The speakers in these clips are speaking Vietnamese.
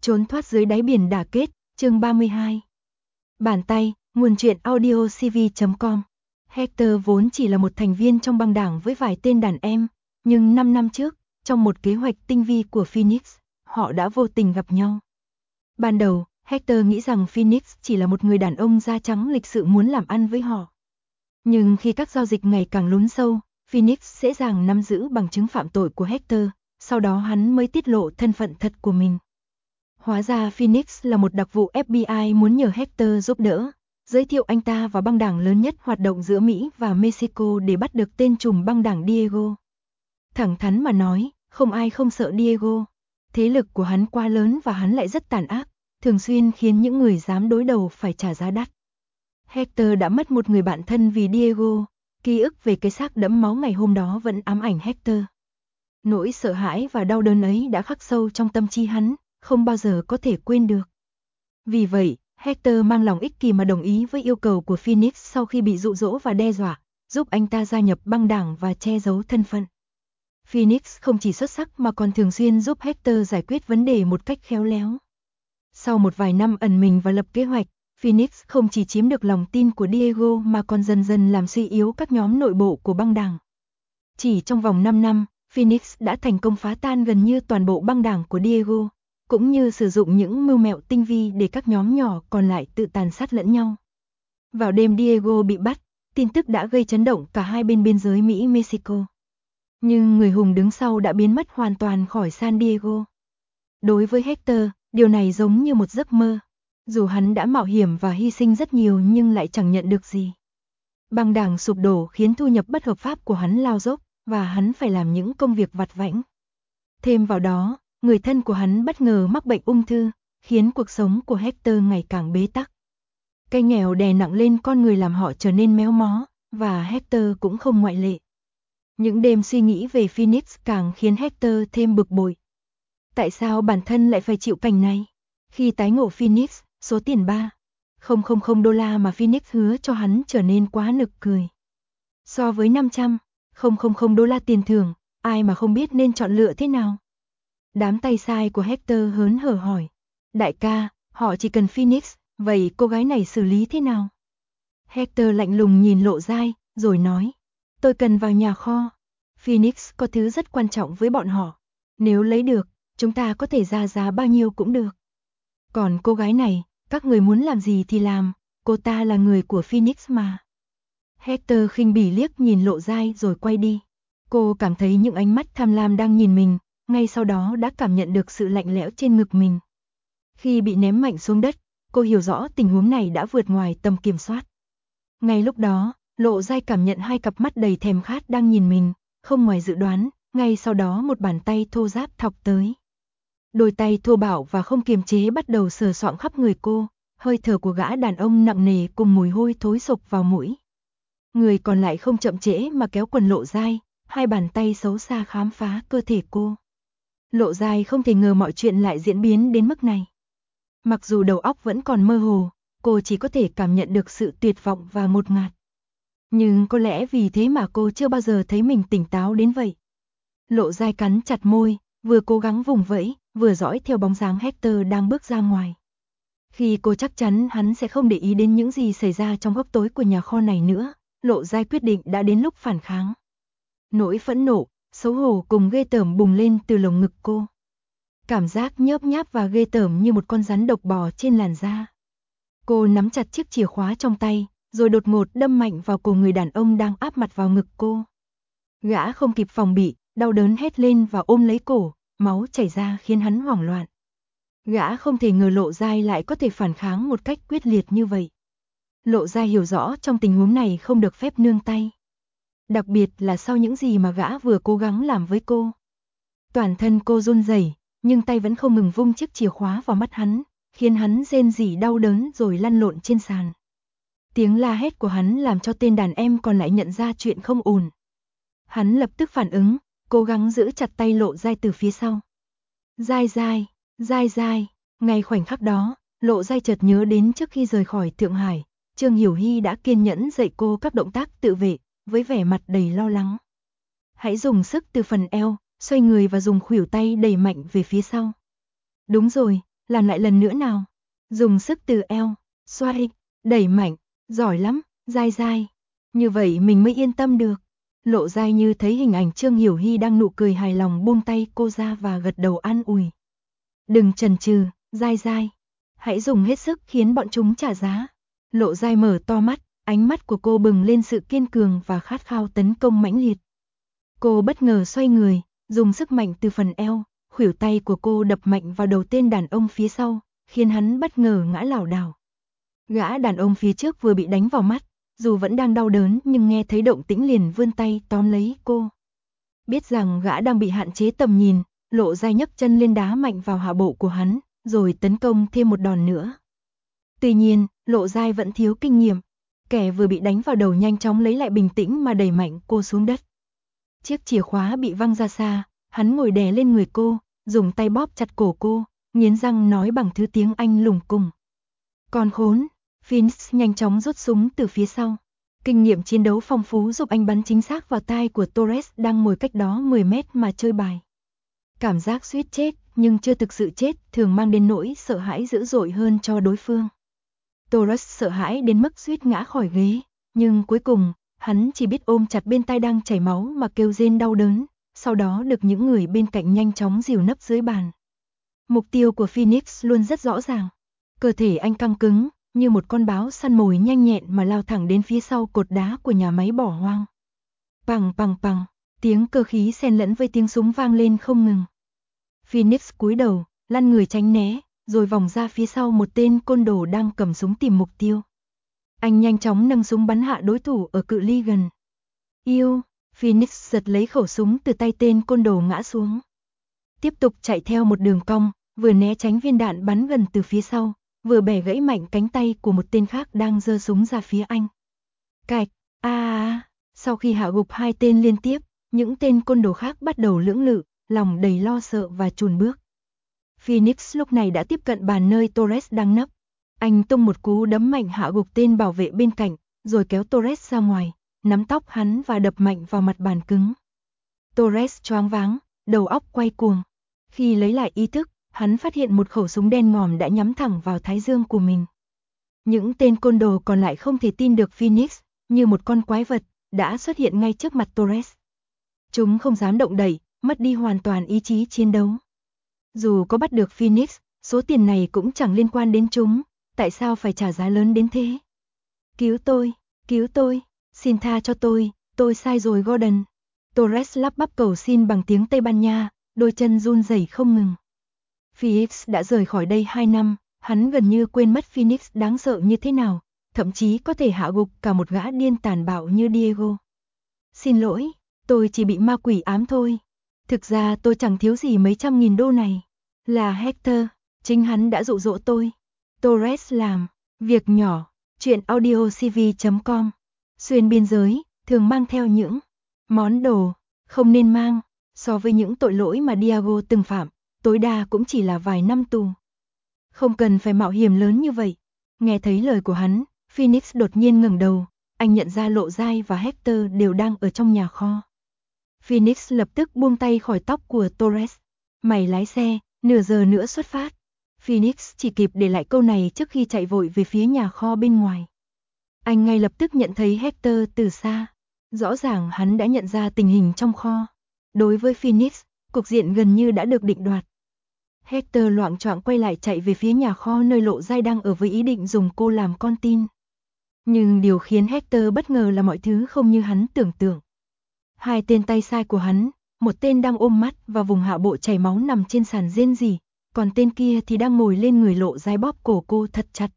Trốn thoát dưới đáy biển đả kết, chương 32. Bản tay, nguồn truyện audio cv.com. Hector vốn chỉ là một thành viên trong băng đảng với vài tên đàn em, nhưng 5 năm trước, trong một kế hoạch tinh vi của Phoenix, họ đã vô tình gặp nhau. Ban đầu, Hector nghĩ rằng Phoenix chỉ là một người đàn ông da trắng lịch sự muốn làm ăn với họ. Nhưng khi các giao dịch ngày càng lún sâu, Phoenix dễ dàng nắm giữ bằng chứng phạm tội của Hector, sau đó hắn mới tiết lộ thân phận thật của mình. Hóa ra Phoenix là một đặc vụ FBI muốn nhờ Hector giúp đỡ, giới thiệu anh ta vào băng đảng lớn nhất hoạt động giữa Mỹ và Mexico để bắt được tên trùm băng đảng Diego. Thẳng thắn mà nói, không ai không sợ Diego. Thế lực của hắn quá lớn và hắn lại rất tàn ác, thường xuyên khiến những người dám đối đầu phải trả giá đắt. Hector đã mất một người bạn thân vì Diego, ký ức về cái xác đẫm máu ngày hôm đó vẫn ám ảnh Hector. Nỗi sợ hãi và đau đớn ấy đã khắc sâu trong tâm trí hắn, không bao giờ có thể quên được. Vì vậy, Hector mang lòng ích kỷ mà đồng ý với yêu cầu của Phoenix sau khi bị dụ dỗ và đe dọa, giúp anh ta gia nhập băng đảng và che giấu thân phận. Phoenix không chỉ xuất sắc mà còn thường xuyên giúp Hector giải quyết vấn đề một cách khéo léo. Sau một vài năm ẩn mình và lập kế hoạch, Phoenix không chỉ chiếm được lòng tin của Diego mà còn dần dần làm suy yếu các nhóm nội bộ của băng đảng. Chỉ trong vòng 5 năm, Phoenix đã thành công phá tan gần như toàn bộ băng đảng của Diego, cũng như sử dụng những mưu mẹo tinh vi để các nhóm nhỏ còn lại tự tàn sát lẫn nhau. Vào đêm Diego bị bắt, tin tức đã gây chấn động cả hai bên biên giới Mỹ-Mexico. Nhưng người hùng đứng sau đã biến mất hoàn toàn khỏi San Diego. Đối với Hector, điều này giống như một giấc mơ. Dù hắn đã mạo hiểm và hy sinh rất nhiều nhưng lại chẳng nhận được gì. Băng đảng sụp đổ khiến thu nhập bất hợp pháp của hắn lao dốc, và hắn phải làm những công việc vặt vãnh. Thêm vào đó, người thân của hắn bất ngờ mắc bệnh ung thư, khiến cuộc sống của Hector ngày càng bế tắc. Cái nghèo đè nặng lên con người làm họ trở nên méo mó, và Hector cũng không ngoại lệ. Những đêm suy nghĩ về Phoenix càng khiến Hector thêm bực bội. Tại sao bản thân lại phải chịu cảnh này? Khi tái ngộ Phoenix, số tiền $500,000 mà Phoenix hứa cho hắn trở nên quá nực cười. So với $500,000 tiền thưởng, ai mà không biết nên chọn lựa thế nào? Đám tay sai của Hector hớn hở hỏi. Đại ca, họ chỉ cần Phoenix, vậy cô gái này xử lý thế nào? Hector lạnh lùng nhìn Lộ Giai, rồi nói. Tôi cần vào nhà kho. Phoenix có thứ rất quan trọng với bọn họ. Nếu lấy được, chúng ta có thể ra giá bao nhiêu cũng được. Còn cô gái này, các người muốn làm gì thì làm, cô ta là người của Phoenix mà. Hector khinh bỉ liếc nhìn Lộ Giai rồi quay đi. Cô cảm thấy những ánh mắt tham lam đang nhìn mình, ngay sau đó đã cảm nhận được sự lạnh lẽo trên ngực mình. Khi bị ném mạnh xuống đất, cô hiểu rõ tình huống này đã vượt ngoài tầm kiểm soát. Ngay lúc đó, Lộ Giai cảm nhận hai cặp mắt đầy thèm khát đang nhìn mình, không ngoài dự đoán, ngay sau đó một bàn tay thô ráp thọc tới. Đôi tay thô bạo và không kiềm chế bắt đầu sờ soạng khắp người cô, hơi thở của gã đàn ông nặng nề cùng mùi hôi thối sộc vào mũi. Người còn lại không chậm trễ mà kéo quần Lộ Giai, hai bàn tay xấu xa khám phá cơ thể cô. Lộ Giai không thể ngờ mọi chuyện lại diễn biến đến mức này. Mặc dù đầu óc vẫn còn mơ hồ, cô chỉ có thể cảm nhận được sự tuyệt vọng và ngột ngạt. Nhưng có lẽ vì thế mà cô chưa bao giờ thấy mình tỉnh táo đến vậy. Lộ Giai cắn chặt môi, vừa cố gắng vùng vẫy, vừa dõi theo bóng dáng Hector đang bước ra ngoài. Khi cô chắc chắn hắn sẽ không để ý đến những gì xảy ra trong góc tối của nhà kho này nữa, Lộ Giai quyết định đã đến lúc phản kháng. Nỗi phẫn nộ, xấu hổ cùng ghê tởm bùng lên từ lồng ngực cô. Cảm giác nhớp nháp và ghê tởm như một con rắn độc bò trên làn da. Cô nắm chặt chiếc chìa khóa trong tay, rồi đột ngột đâm mạnh vào cổ người đàn ông đang áp mặt vào ngực cô. Gã không kịp phòng bị, đau đớn hét lên và ôm lấy cổ, máu chảy ra khiến hắn hoảng loạn. Gã không thể ngờ Lộ Giai lại có thể phản kháng một cách quyết liệt như vậy. Lộ Giai hiểu rõ trong tình huống này không được phép nương tay. Đặc biệt là sau những gì mà gã vừa cố gắng làm với cô. Toàn thân cô run rẩy, nhưng tay vẫn không ngừng vung chiếc chìa khóa vào mắt hắn, khiến hắn rên rỉ đau đớn rồi lăn lộn trên sàn. Tiếng la hét của hắn làm cho tên đàn em còn lại nhận ra chuyện không ổn. Hắn lập tức phản ứng, cố gắng giữ chặt tay Lộ Giai từ phía sau. Giai Giai, Giai Giai, ngay khoảnh khắc đó, Lộ Giai chợt nhớ đến trước khi rời khỏi Thượng Hải, Trương Hiểu Hy đã kiên nhẫn dạy cô các động tác tự vệ, với vẻ mặt đầy lo lắng. Hãy dùng sức từ phần eo, xoay người và dùng khuỷu tay đẩy mạnh về phía sau. Đúng rồi, làm lại lần nữa nào. Dùng sức từ eo, xoay, đẩy mạnh, giỏi lắm, dai dai. Như vậy mình mới yên tâm được. Lộ Giai như thấy hình ảnh Trương Hiểu Hy đang nụ cười hài lòng buông tay cô ra và gật đầu an ủi. Đừng chần chừ, Giai Giai. Hãy dùng hết sức khiến bọn chúng trả giá. Lộ Giai mở to mắt, ánh mắt của cô bừng lên sự kiên cường và khát khao tấn công mãnh liệt. Cô bất ngờ xoay người, dùng sức mạnh từ phần eo, khuỷu tay của cô đập mạnh vào đầu tên đàn ông phía sau, khiến hắn bất ngờ ngã lảo đảo. Gã đàn ông phía trước vừa bị đánh vào mắt, dù vẫn đang đau đớn nhưng nghe thấy động tĩnh liền vươn tay tóm lấy cô. Biết rằng gã đang bị hạn chế tầm nhìn, Lộ Giai nhấc chân lên đá mạnh vào hạ bộ của hắn, rồi tấn công thêm một đòn nữa. Tuy nhiên, Lộ Giai vẫn thiếu kinh nghiệm. Kẻ vừa bị đánh vào đầu nhanh chóng lấy lại bình tĩnh mà đẩy mạnh cô xuống đất. Chiếc chìa khóa bị văng ra xa, hắn ngồi đè lên người cô, dùng tay bóp chặt cổ cô, nghiến răng nói bằng thứ tiếng Anh lủng củng. Con khốn! Phoenix nhanh chóng rút súng từ phía sau. Kinh nghiệm chiến đấu phong phú giúp anh bắn chính xác vào tai của Torres đang ngồi cách đó 10 mét mà chơi bài. Cảm giác suýt chết nhưng chưa thực sự chết thường mang đến nỗi sợ hãi dữ dội hơn cho đối phương. Torres sợ hãi đến mức suýt ngã khỏi ghế, nhưng cuối cùng, hắn chỉ biết ôm chặt bên tai đang chảy máu mà kêu rên đau đớn, sau đó được những người bên cạnh nhanh chóng dìu nấp dưới bàn. Mục tiêu của Phoenix luôn rất rõ ràng. Cơ thể anh căng cứng, như một con báo săn mồi nhanh nhẹn mà lao thẳng đến phía sau cột đá của nhà máy bỏ hoang. Pằng pằng pằng, tiếng cơ khí xen lẫn với tiếng súng vang lên không ngừng. Phoenix cúi đầu, lăn người tránh né, rồi vòng ra phía sau một tên côn đồ đang cầm súng tìm mục tiêu. Anh nhanh chóng nâng súng bắn hạ đối thủ ở cự ly gần. Yêu, Phoenix giật lấy khẩu súng từ tay tên côn đồ ngã xuống. Tiếp tục chạy theo một đường cong, vừa né tránh viên đạn bắn gần từ phía sau, vừa bẻ gãy mạnh cánh tay của một tên khác đang giơ súng ra phía anh. Cạch, sau khi hạ gục hai tên liên tiếp, những tên côn đồ khác bắt đầu lưỡng lự, lòng đầy lo sợ và chùn bước. Phoenix lúc này đã tiếp cận bàn nơi Torres đang nấp. Anh tung một cú đấm mạnh hạ gục tên bảo vệ bên cạnh, rồi kéo Torres ra ngoài, nắm tóc hắn và đập mạnh vào mặt bàn cứng. Torres choáng váng, đầu óc quay cuồng. Khi lấy lại ý thức, hắn phát hiện một khẩu súng đen ngòm đã nhắm thẳng vào thái dương của mình. Những tên côn đồ còn lại không thể tin được Phoenix, như một con quái vật, đã xuất hiện ngay trước mặt Torres. Chúng không dám động đậy, mất đi hoàn toàn ý chí chiến đấu. Dù có bắt được Phoenix, số tiền này cũng chẳng liên quan đến chúng, tại sao phải trả giá lớn đến thế? Cứu tôi, xin tha cho tôi sai rồi Gordon. Torres lắp bắp cầu xin bằng tiếng Tây Ban Nha, đôi chân run rẩy không ngừng. Phoenix đã rời khỏi đây 2 năm, hắn gần như quên mất Phoenix đáng sợ như thế nào, thậm chí có thể hạ gục cả một gã điên tàn bạo như Diego. Xin lỗi, tôi chỉ bị ma quỷ ám thôi. Thực ra tôi chẳng thiếu gì mấy trăm nghìn đô này. Là Hector, chính hắn đã dụ dỗ tôi. Torres làm, việc nhỏ, chuyện audiocv.com. Xuyên biên giới, thường mang theo những món đồ không nên mang. So với những tội lỗi mà Diego từng phạm, tối đa cũng chỉ là vài năm tù. Không cần phải mạo hiểm lớn như vậy. Nghe thấy lời của hắn, Phoenix đột nhiên ngẩng đầu, anh nhận ra Lộ Giai và Hector đều đang ở trong nhà kho. Phoenix lập tức buông tay khỏi tóc của Torres. Mày lái xe, nửa giờ nữa xuất phát. Phoenix chỉ kịp để lại câu này trước khi chạy vội về phía nhà kho bên ngoài. Anh ngay lập tức nhận thấy Hector từ xa. Rõ ràng hắn đã nhận ra tình hình trong kho. Đối với Phoenix, cục diện gần như đã được định đoạt. Hector loạng choạng quay lại chạy về phía nhà kho nơi Lộ Giai đang ở với ý định dùng cô làm con tin. Nhưng điều khiến Hector bất ngờ là mọi thứ không như hắn tưởng tượng. Hai tên tay sai của hắn, một tên đang ôm mắt và vùng hạ bộ chảy máu nằm trên sàn rên rỉ, còn tên kia thì đang ngồi lên người Lộ Giai bóp cổ cô thật chặt.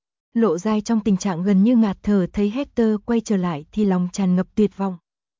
Lộ Giai trong tình trạng gần như ngạt thở thấy Hector quay trở lại thì lòng tràn ngập tuyệt vọng.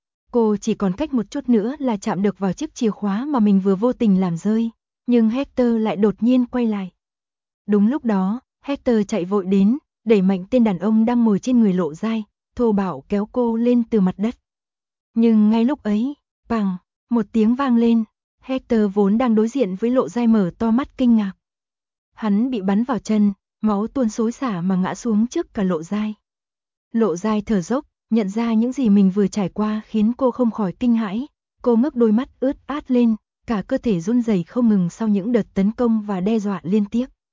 Cô chỉ còn cách một chút nữa là chạm được vào chiếc chìa khóa mà mình vừa vô tình làm rơi, nhưng Hector lại đột nhiên quay lại. Đúng lúc đó, Hector chạy vội đến, đẩy mạnh tên đàn ông đang ngồi trên người Lộ Giai, thô bạo kéo cô lên từ mặt đất. Nhưng ngay lúc ấy, pằng, một tiếng vang lên, Hector vốn đang đối diện với Lộ Giai mở to mắt kinh ngạc. Hắn bị bắn vào chân, máu tuôn xối xả mà ngã xuống trước cả Lộ Giai. Lộ Giai thở dốc, nhận ra những gì mình vừa trải qua khiến cô không khỏi kinh hãi. Cô ngước đôi mắt ướt át lên, cả cơ thể run rẩy không ngừng sau những đợt tấn công và đe dọa liên tiếp.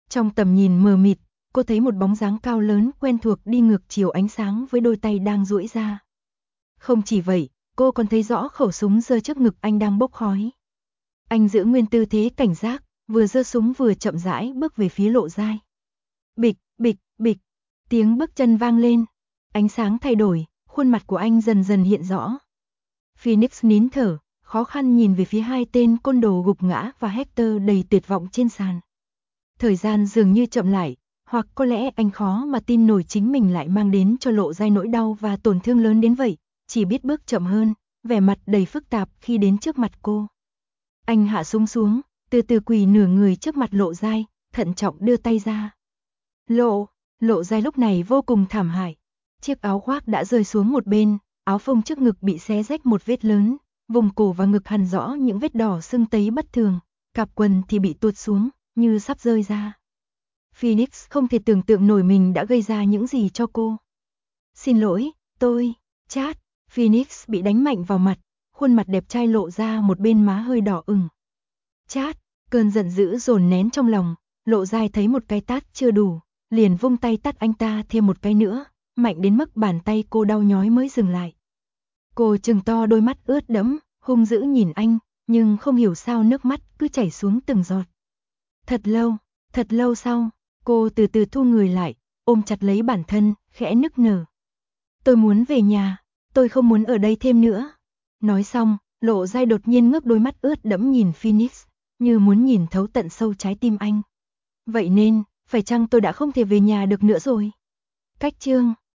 Trong tầm nhìn mờ mịt, cô thấy một bóng dáng cao lớn quen thuộc đi ngược chiều ánh sáng với đôi tay đang duỗi ra. Không chỉ vậy, cô còn thấy rõ khẩu súng giơ trước ngực anh đang bốc khói. Anh giữ nguyên tư thế cảnh giác, vừa giơ súng vừa chậm rãi bước về phía Lộ Giai. Bịch, bịch, bịch, tiếng bước chân vang lên, ánh sáng thay đổi, khuôn mặt của anh dần dần hiện rõ. Phoenix nín thở, khó khăn nhìn về phía hai tên côn đồ gục ngã và Hector đầy tuyệt vọng trên sàn. Thời gian dường như chậm lại, hoặc có lẽ anh khó mà tin nổi chính mình lại mang đến cho Lộ Giai nỗi đau và tổn thương lớn đến vậy, chỉ biết bước chậm hơn, vẻ mặt đầy phức tạp khi đến trước mặt cô. Anh hạ súng xuống, từ từ quỳ nửa người trước mặt Lộ Giai, thận trọng đưa tay ra. Lộ Giai lúc này vô cùng thảm hại. Chiếc áo khoác đã rơi xuống một bên, áo phông trước ngực bị xé rách một vết lớn, vùng cổ và ngực hằn rõ những vết đỏ sưng tấy bất thường, cạp quần thì bị tuột xuống, như sắp rơi ra. Phoenix không thể tưởng tượng nổi mình đã gây ra những gì cho cô. Xin lỗi, Chad. Phoenix bị đánh mạnh vào mặt, khuôn mặt đẹp trai lộ ra một bên má hơi đỏ ửng. Chad, cơn giận dữ dồn nén trong lòng, Lộ Giai thấy một cái tát chưa đủ, liền vung tay tát anh ta thêm một cái nữa, mạnh đến mức bàn tay cô đau nhói mới dừng lại. Cô trừng to đôi mắt ướt đẫm, hung dữ nhìn anh, nhưng không hiểu sao nước mắt cứ chảy xuống từng giọt. Thật lâu sau, cô từ từ thu người lại, ôm chặt lấy bản thân, khẽ nức nở. Tôi muốn về nhà, tôi không muốn ở đây thêm nữa. Nói xong, Lộ Giai đột nhiên ngước đôi mắt ướt đẫm nhìn Phoenix, như muốn nhìn thấu tận sâu trái tim anh. Vậy nên, phải chăng tôi đã không thể về nhà được nữa rồi? Cách chương